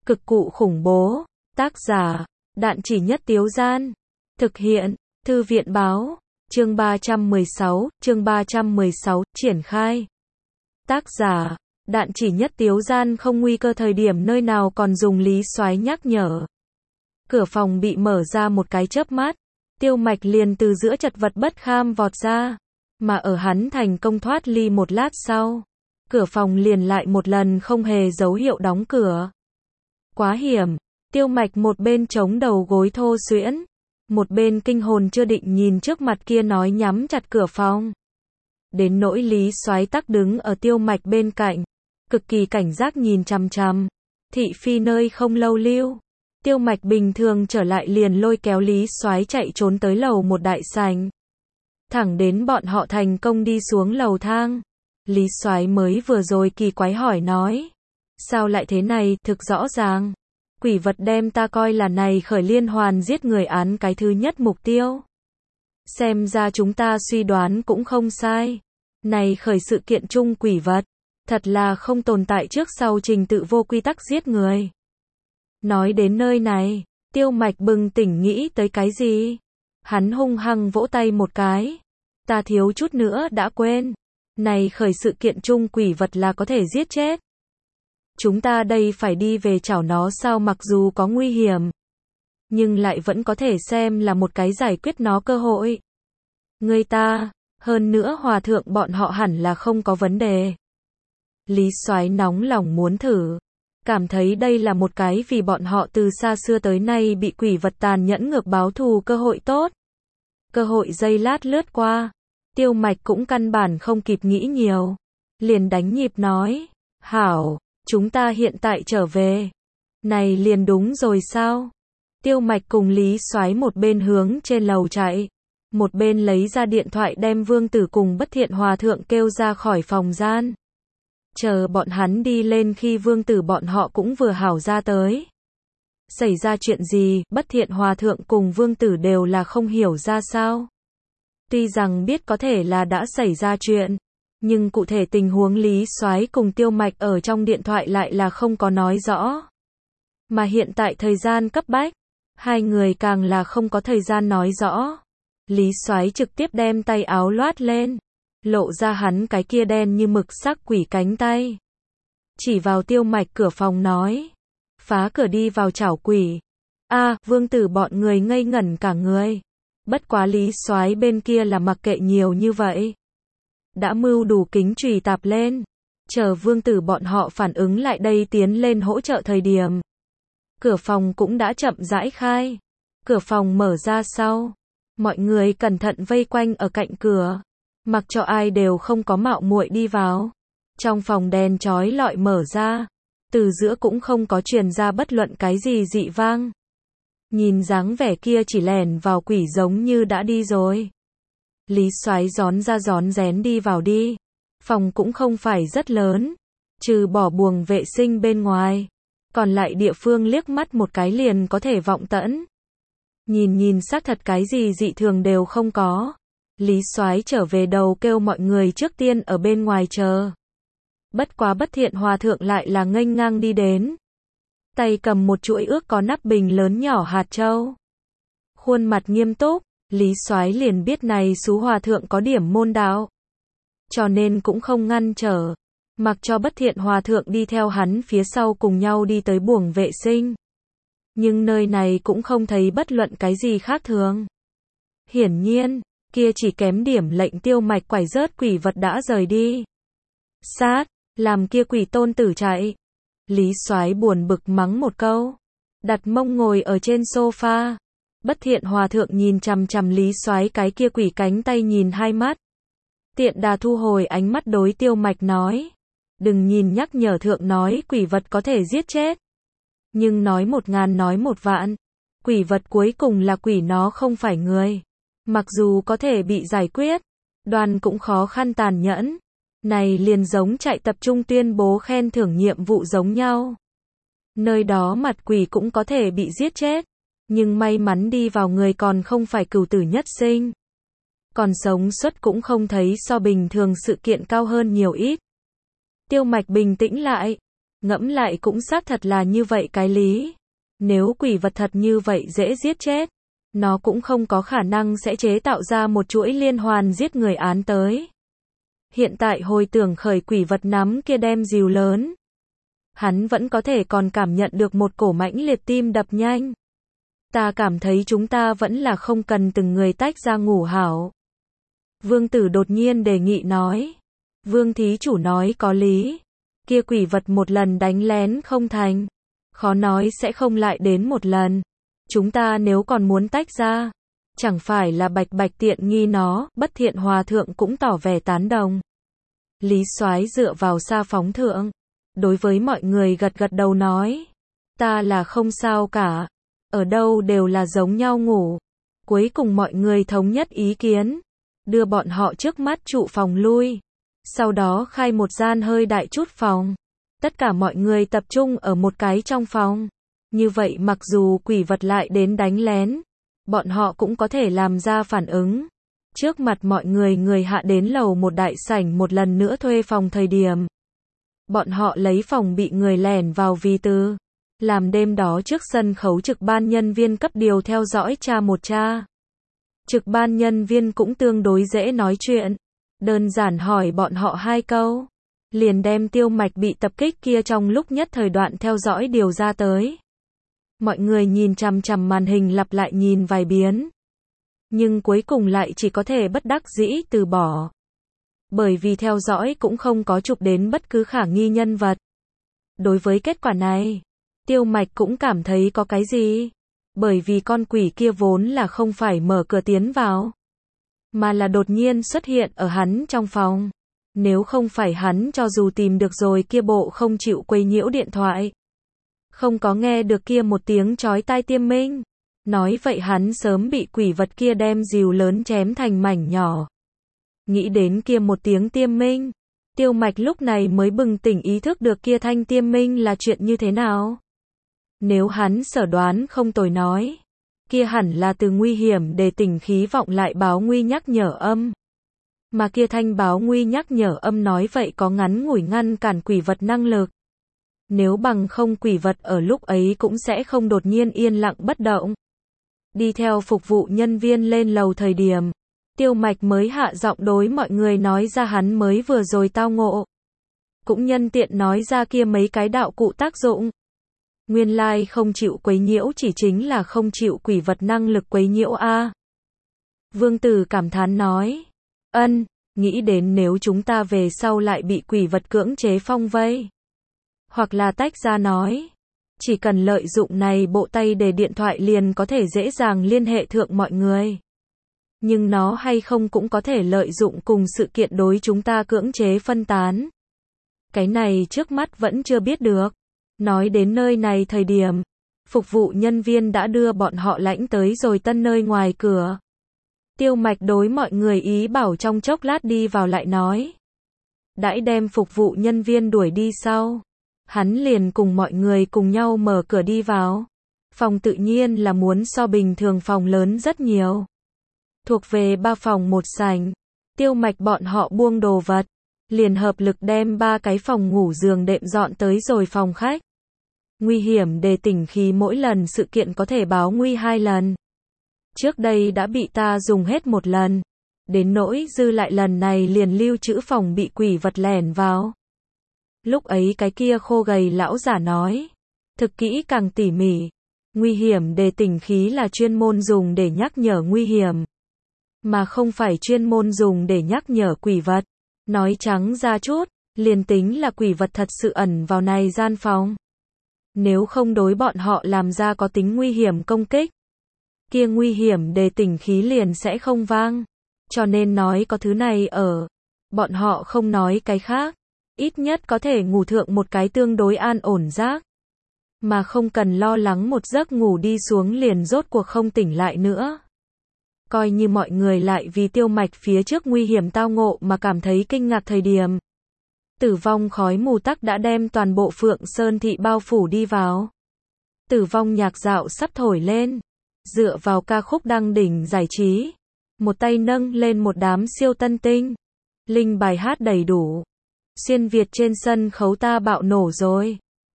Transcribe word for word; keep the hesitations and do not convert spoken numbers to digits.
Cực cụ khủng bố. Tác giả, Đạn Chỉ Nhất Tiếu Gian. Thực hiện, Thư viện Báo. Chương ba trăm mười sáu, chương ba trăm mười sáu, triển khai. Tác giả, Đạn Chỉ Nhất Tiếu Gian. Không nguy cơ thời điểm nơi nào còn dùng Lý Soái nhắc nhở. Cửa phòng bị mở ra một cái chớp mắt, Tiêu Mạch liền từ giữa chật vật bất kham vọt ra, mà ở hắn thành công thoát ly một lát sau, cửa phòng liền lại một lần không hề dấu hiệu đóng cửa. Quá hiểm. Tiêu Mạch một bên chống đầu gối thô suyễn, một bên kinh hồn chưa định nhìn trước mặt kia nói nhắm chặt cửa phòng. Đến nỗi Lý Soái tắc đứng ở Tiêu Mạch bên cạnh, cực kỳ cảnh giác nhìn chằm chằm. Thị phi nơi không lâu lưu, Tiêu Mạch bình thường trở lại liền lôi kéo Lý Soái chạy trốn tới lầu một đại sảnh. Thẳng đến bọn họ thành công đi xuống lầu thang, Lý Soái mới vừa rồi kỳ quái hỏi nói: sao lại thế này? Thực rõ ràng, quỷ vật đem ta coi là này khởi liên hoàn giết người án cái thứ nhất mục tiêu. Xem ra chúng ta suy đoán cũng không sai. Này khởi sự kiện chung quỷ vật, thật là không tồn tại trước sau trình tự vô quy tắc giết người. Nói đến nơi này, Tiêu Mạch bừng tỉnh nghĩ tới cái gì. Hắn hung hăng vỗ tay một cái. Ta thiếu chút nữa đã quên. Này khởi sự kiện chung quỷ vật là có thể giết chết. Chúng ta đây phải đi về chảo nó sao? Mặc dù có nguy hiểm, nhưng lại vẫn có thể xem là một cái giải quyết nó cơ hội. Người ta, hơn nữa hòa thượng bọn họ hẳn là không có vấn đề. Lý Soái nóng lòng muốn thử, cảm thấy đây là một cái vì bọn họ từ xa xưa tới nay bị quỷ vật tàn nhẫn ngược báo thù cơ hội tốt. Cơ hội giây lát lướt qua, Tiêu Mạch cũng căn bản không kịp nghĩ nhiều, liền đánh nhịp nói: hảo, chúng ta hiện tại trở về. Này liền đúng rồi sao? Tiêu Mạch cùng Lý Soái một bên hướng trên lầu chạy, một bên lấy ra điện thoại đem Vương Tử cùng Bất Thiện Hòa Thượng kêu ra khỏi phòng gian. Chờ bọn hắn đi lên khi Vương Tử bọn họ cũng vừa hảo ra tới. Xảy ra chuyện gì? Bất Thiện Hòa Thượng cùng Vương Tử đều là không hiểu ra sao. Tuy rằng biết có thể là đã xảy ra chuyện, nhưng cụ thể tình huống Lý Soái cùng Tiêu Mạch ở trong điện thoại lại là không có nói rõ. Mà hiện tại thời gian cấp bách, hai người càng là không có thời gian nói rõ. Lý Soái trực tiếp đem tay áo loát lên, lộ ra hắn cái kia đen như mực sắc quỷ cánh tay. Chỉ vào Tiêu Mạch cửa phòng nói: phá cửa đi vào chảo quỷ. A, à, Vương Tử bọn người ngây ngẩn cả người. Bất quá Lý Soái bên kia là mặc kệ nhiều như vậy, đã mưu đủ kính chùy tạp lên. Chờ Vương Tử bọn họ phản ứng lại đây tiến lên hỗ trợ thời điểm, cửa phòng cũng đã chậm rãi khai. Cửa phòng mở ra sau, mọi người cẩn thận vây quanh ở cạnh cửa, mặc cho ai đều không có mạo muội đi vào. Trong phòng đèn chói lọi mở ra, từ giữa cũng không có truyền ra bất luận cái gì dị vang. Nhìn dáng vẻ kia chỉ lẻn vào quỷ giống như đã đi rồi. Lý Soái gión ra gión rén đi vào đi. Phòng cũng không phải rất lớn, trừ bỏ buồng vệ sinh bên ngoài, còn lại địa phương liếc mắt một cái liền có thể vọng tẫn. Nhìn nhìn xác thật cái gì dị thường đều không có. Lý Soái trở về đầu kêu mọi người trước tiên ở bên ngoài chờ. Bất quá Bất Thiện Hòa Thượng lại là nghênh ngang đi đến, tay cầm một chuỗi ước có nắp bình lớn nhỏ hạt châu. Khuôn mặt nghiêm túc, Lý Soái liền biết này xú hòa thượng có điểm môn đạo, cho nên cũng không ngăn trở, mặc cho Bất Thiện Hòa Thượng đi theo hắn phía sau cùng nhau đi tới buồng vệ sinh. Nhưng nơi này cũng không thấy bất luận cái gì khác thường. Hiển nhiên, kia chỉ kém điểm lệnh Tiêu Mạch quải rớt quỷ vật đã rời đi. Sát, làm kia quỷ tôn tử chạy. Lý Soái buồn bực mắng một câu, đặt mông ngồi ở trên sofa. Bất Thiện Hòa Thượng nhìn chằm chằm Lý Soái cái kia quỷ cánh tay nhìn hai mắt. Tiện đà thu hồi ánh mắt đối Tiêu Mạch nói: đừng nhìn nhắc nhở thượng nói quỷ vật có thể giết chết, nhưng nói một ngàn nói một vạn, quỷ vật cuối cùng là quỷ, nó không phải người. Mặc dù có thể bị giải quyết, đoàn cũng khó khăn tàn nhẫn. Này liền giống chạy tập trung tuyên bố khen thưởng nhiệm vụ giống nhau. Nơi đó mặt quỷ cũng có thể bị giết chết, nhưng may mắn đi vào người còn không phải cửu tử nhất sinh. Còn sống suất cũng không thấy so bình thường sự kiện cao hơn nhiều ít. Tiêu Mạch bình tĩnh lại, Ngẫm lại cũng xác thật là như vậy cái lý. Nếu quỷ vật thật như vậy dễ giết chết, nó cũng không có khả năng sẽ chế tạo ra một chuỗi liên hoàn giết người án tới. Hiện tại hồi tưởng khởi quỷ vật nắm kia đem dìu lớn, hắn vẫn có thể còn cảm nhận được một cổ mãnh liệt tim đập nhanh. Ta cảm thấy chúng ta vẫn là không cần từng người tách ra ngủ hảo. Vương Tử đột nhiên đề nghị nói. Vương thí chủ nói có lý. Kia quỷ vật một lần đánh lén không thành, khó nói sẽ không lại đến một lần. Chúng ta nếu còn muốn tách ra, chẳng phải là bạch bạch tiện nghi nó. Bất Thiện Hòa thượng cũng tỏ vẻ tán đồng. Lý Soái dựa vào Sa Phóng thượng, đối với mọi người gật gật đầu nói, ta là không sao cả, ở đâu đều là giống nhau ngủ. Cuối cùng mọi người thống nhất ý kiến, đưa bọn họ trước mắt trụ phòng lui, sau đó khai một gian hơi đại chút phòng. Tất cả mọi người tập trung ở một cái trong phòng. Như vậy mặc dù quỷ vật lại đến đánh lén, bọn họ cũng có thể làm ra phản ứng. Trước mặt mọi người người hạ đến lầu một đại sảnh một lần nữa thuê phòng thời điểm. Bọn họ lấy phòng bị người lẻn vào vì từ. Làm đêm đó trước sân khấu trực ban nhân viên cấp điều theo dõi tra một tra. Trực ban nhân viên cũng tương đối dễ nói chuyện. Đơn giản hỏi bọn họ hai câu. Liền đem Tiêu Mạch bị tập kích kia trong lúc nhất thời đoạn theo dõi điều ra tới. Mọi người nhìn chằm chằm màn hình lặp lại nhìn vài biến. Nhưng cuối cùng lại chỉ có thể bất đắc dĩ từ bỏ. Bởi vì theo dõi cũng không có chụp đến bất cứ khả nghi nhân vật. Đối với kết quả này, Tiêu Mạch cũng cảm thấy có cái gì. Bởi vì con quỷ kia vốn là không phải mở cửa tiến vào, mà là đột nhiên xuất hiện ở hắn trong phòng. Nếu không phải hắn cho dù tìm được rồi kia bộ không chịu quấy nhiễu điện thoại, không có nghe được kia một tiếng chói tai tiêm minh, nói vậy hắn sớm bị quỷ vật kia đem dìu lớn chém thành mảnh nhỏ. Nghĩ đến kia một tiếng tiêm minh, Tiêu Mạch lúc này mới bừng tỉnh ý thức được kia thanh tiêm minh là chuyện như thế nào. Nếu hắn sở đoán không tồi nói, kia hẳn là từ nguy hiểm để tỉnh khí vọng lại báo nguy nhắc nhở âm. Mà kia thanh báo nguy nhắc nhở âm nói vậy có ngắn ngủi ngăn cản quỷ vật năng lực. Nếu bằng không quỷ vật ở lúc ấy cũng sẽ không đột nhiên yên lặng bất động. Đi theo phục vụ nhân viên lên lầu thời điểm, Tiêu Mạch mới hạ giọng đối mọi người nói ra hắn mới vừa rồi tao ngộ. Cũng nhân tiện nói ra kia mấy cái đạo cụ tác dụng. Nguyên lai không chịu quấy nhiễu chỉ chính là không chịu quỷ vật năng lực quấy nhiễu a. Vương Tử cảm thán nói. Ân, nghĩ đến nếu chúng ta về sau lại bị quỷ vật cưỡng chế phong vây. Hoặc là tách ra nói. Chỉ cần lợi dụng này bộ tay để điện thoại liền có thể dễ dàng liên hệ thượng mọi người. Nhưng nó hay không cũng có thể lợi dụng cùng sự kiện đối chúng ta cưỡng chế phân tán. Cái này trước mắt vẫn chưa biết được. Nói đến nơi này thời điểm, phục vụ nhân viên đã đưa bọn họ lãnh tới rồi tân nơi ngoài cửa. Tiêu Mạch đối mọi người ý bảo trong chốc lát đi vào lại nói. Đãi đem phục vụ nhân viên đuổi đi sau. Hắn liền cùng mọi người cùng nhau mở cửa đi vào. Phòng tự nhiên là muốn so bình thường phòng lớn rất nhiều. Thuộc về ba phòng một sảnh. Tiêu Mạch bọn họ buông đồ vật. Liền hợp lực đem ba cái phòng ngủ giường đệm dọn tới rồi phòng khách. Nguy hiểm để tỉnh khí mỗi lần sự kiện có thể báo nguy hai lần. Trước đây đã bị ta dùng hết một lần. Đến nỗi dư lại lần này liền lưu trữ phòng bị quỷ vật lẻn vào. Lúc ấy cái kia khô gầy lão giả nói. Thực kỹ càng tỉ mỉ. Nguy hiểm để tỉnh khí là chuyên môn dùng để nhắc nhở nguy hiểm. Mà không phải chuyên môn dùng để nhắc nhở quỷ vật. Nói trắng ra chút, liền tính là quỷ vật thật sự ẩn vào này gian phòng. Nếu không đối bọn họ làm ra có tính nguy hiểm công kích, kia nguy hiểm để tỉnh khí liền sẽ không vang. Cho nên nói có thứ này ở, bọn họ không nói cái khác, ít nhất có thể ngủ thượng một cái tương đối an ổn giấc, mà không cần lo lắng một giấc ngủ đi xuống liền rốt cuộc không tỉnh lại nữa. Coi như mọi người lại vì Tiêu Mạch phía trước nguy hiểm tao ngộ mà cảm thấy kinh ngạc thời điểm. Tử vong khói mù tắc đã đem toàn bộ Phượng Sơn thị bao phủ đi vào. Tử vong nhạc dạo sắp thổi lên. Dựa vào ca khúc đăng đỉnh giải trí. Một tay nâng lên một đám siêu tân tinh. Linh bài hát đầy đủ. Xuyên Việt trên sân khấu ta bạo nổ rồi.